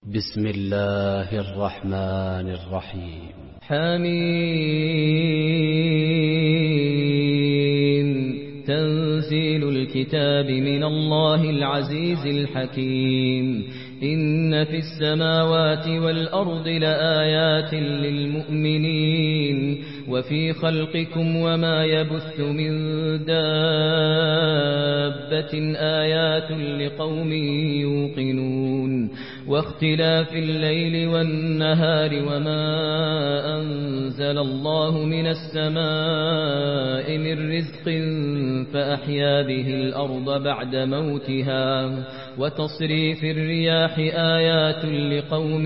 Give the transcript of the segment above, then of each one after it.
بسم الله الرحمن الرحيم. حميم. تنزيل الكتاب من الله العزيز الحكيم. إن في السماوات والأرض لآيات للمؤمنين وفي خلقكم وما يبث من دابة آيات لقوم يوقنون واختلاف الليل والنهار وما أنزل الله من السماء من رزق فأحيا به الأرض بعد موتها وتصريف الرياح آيات لقوم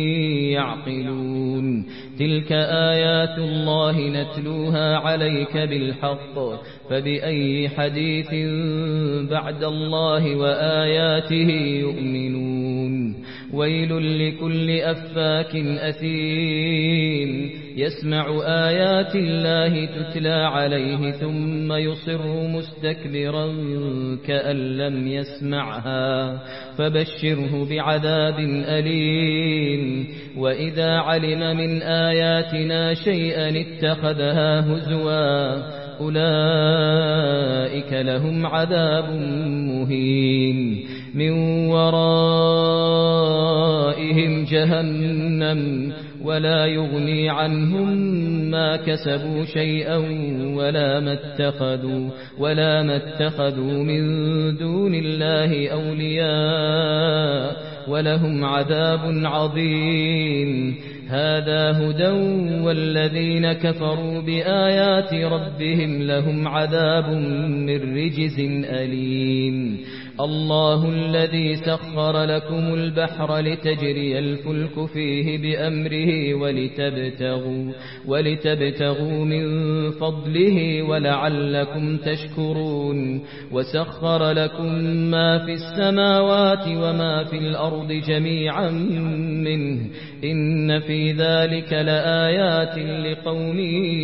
يعقلون تلك آيات الله نتلوها عليك بالحق فبأي حديث بعد الله وآياته يؤمنون ويل لكل أفاك أثيم يسمع آيات الله تتلى عليه ثم يصر مستكبرا كأن لم يسمعها فبشره بعذاب أليم وإذا علم من آياتنا شيئا اتخذها هزوا أولئك لهم عذاب مهين من ورائهم جهنم ولا يغني عنهم ما كسبوا شيئا ولا ما اتخذوا من دون الله أولياء ولهم عذاب عظيم هذا هدى والذين كفروا بآيات ربهم لهم عذاب من رجز أليم الله الذي سخر لكم البحر لتجري الفلك فيه بأمره ولتبتغوا من فضله ولعلكم تشكرون وسخر لكم ما في السماوات وما في الأرض جميعا منه إن في ذلك لآيات لقوم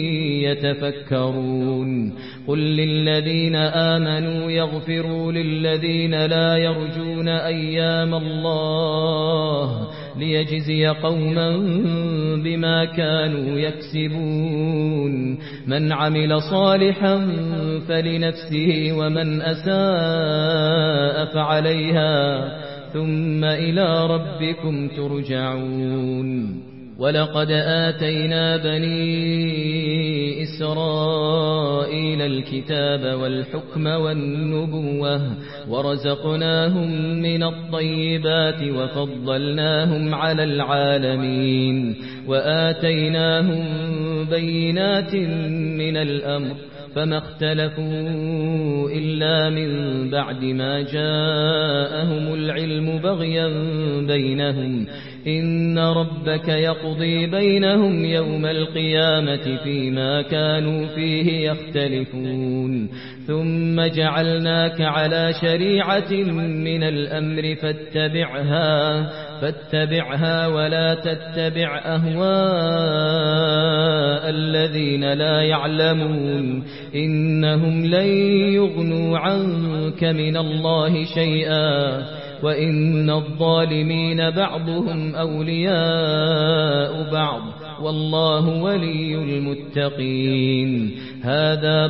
يتفكرون قل للذين آمنوا يغفروا للذين لا يرجون أيام الله ليجزي قوما بما كانوا يكسبون من عمل صالحا فلنفسه ومن أساء فعليها ثم إلى ربكم ترجعون ولقد آتينا بني إسرائيل الكتاب والحكم والنبوة ورزقناهم من الطيبات وفضلناهم على العالمين وآتيناهم بينات من الأمر فما اختلفوا إلا من بعد ما جاءهم العلم بغيا بينهم إن ربك يقضي بينهم يوم القيامة فيما كانوا فيه يختلفون ثم جعلناك على شريعة من الأمر فاتبعها ولا تتبع أهواء الذين لا يعلمون إنهم لن يغنوا عنك من الله شيئا وإن الظالمين بعضهم أولياء بعض والله ولي المتقين هذا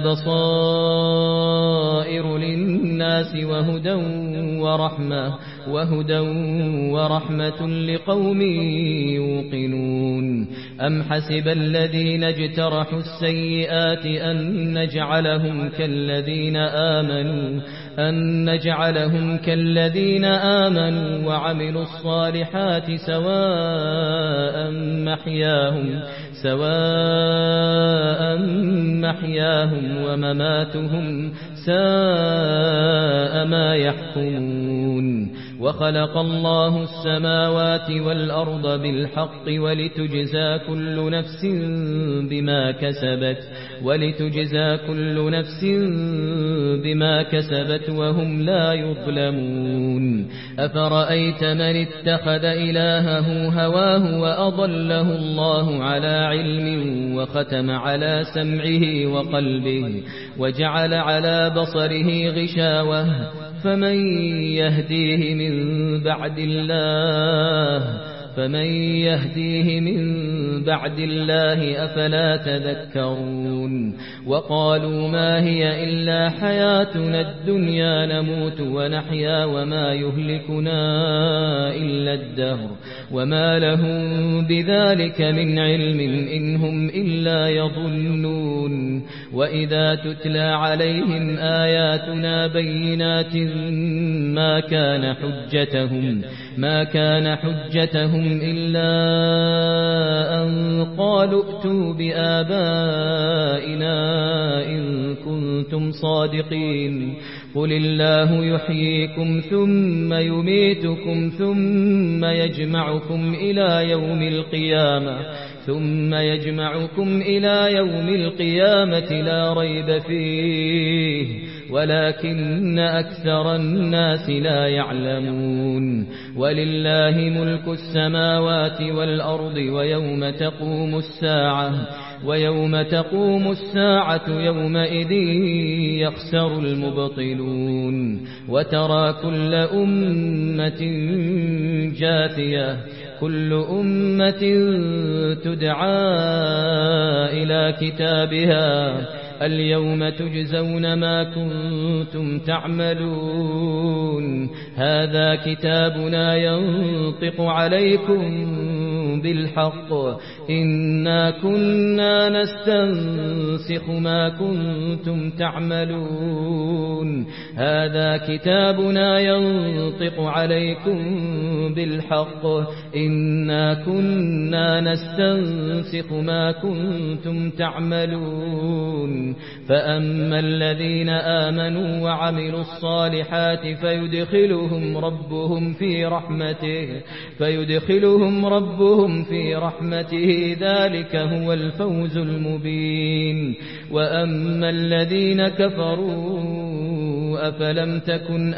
بصائر للناس وهدى ورحمة لقوم يوقنون أم حسب الذين اجترحوا السيئات أن نجعلهم كالذين آمنوا وعملوا الصالحات سواء محياهم ومماتهم ساء ما يحكمون وخلق الله السماوات والأرض بالحق ولتجزى كل نفس بما كسبت وهم لا يظلمون أفرأيت من اتخذ إلهه هواه وأضله الله على علم وختم على سمعه وقلبه وجعل على بصره غشاوة فمن يهديه من بعد الله أفلا تذكرون وقالوا ما هي إلا حياتنا الدنيا نموت ونحيا وما يهلكنا إلا الدهر وما لهم بذلك من علم إن هم إلا يظنون وإذا تتلى عليهم آياتنا بينات ما كان حجتهم إلا أن قالوا ائتوا بآبائنا إن كنتم صادقين قل الله يحييكم ثم يميتكم ثم يجمعكم إلى يوم القيامة لا ريب فيه ولكن أكثر الناس لا يعلمون ولله ملك السماوات والأرض ويوم تقوم الساعة يومئذ يخسر المبطلون وترى كل أمة جاثية كل أمة تدعى إلى كتابها اليوم تجزون ما كنتم تعملون هذا كتابنا ينطق عليكم بالحق إنا كنا نستنسخ ما كنتم تعملون هذا كتابنا ينطق عليكم بالحق إنا كنا نستنسخ ما كنتم تعملون فأما الذين آمنوا وعملوا الصالحات فيدخلهم ربهم في رحمته ذلك هو الفوز المبين وأما الذين كفروا أفلم تكن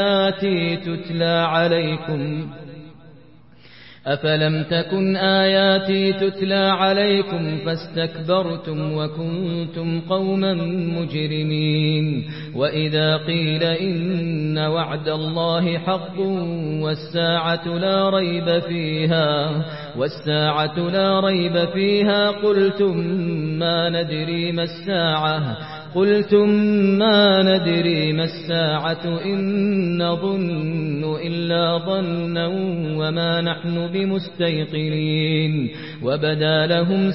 آياتي تتلى عليكم فاستكبرتم وكنتم قوما مجرمين وإذا قيل إن وعد الله حق والساعة لا ريب فيها قلتم ما ندري ما الساعة إن نظن إلا ظنا وما نحن بمستيقنين وبدا لهم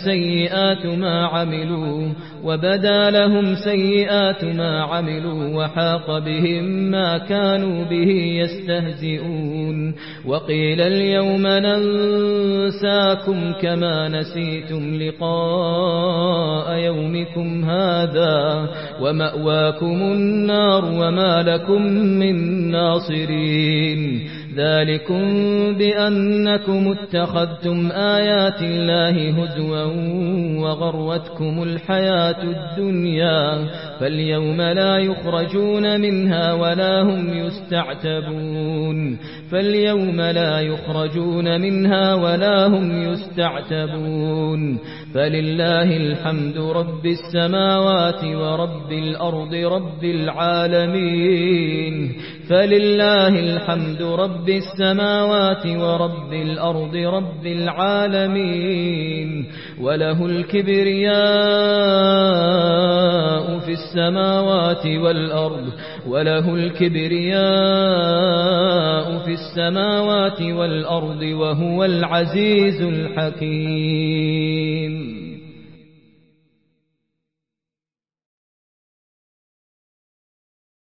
سيئات ما عملوا وحاق بهم ما كانوا به يستهزئون وقيل اليوم ننساكم كما نسيتم لقاء يومكم هذا ومأواكم النار وما لكم من ناصرين ذلكم بأنكم اتخذتم آيات الله هزوا وغرتكم الحياة الدنيا فاليوم لا يخرجون منها ولا هم يستعتبون فلله الحمد رب السماوات ورب الأرض رب العالمين وله الكبرياء في السماوات والأرض وهو العزيز الحكيم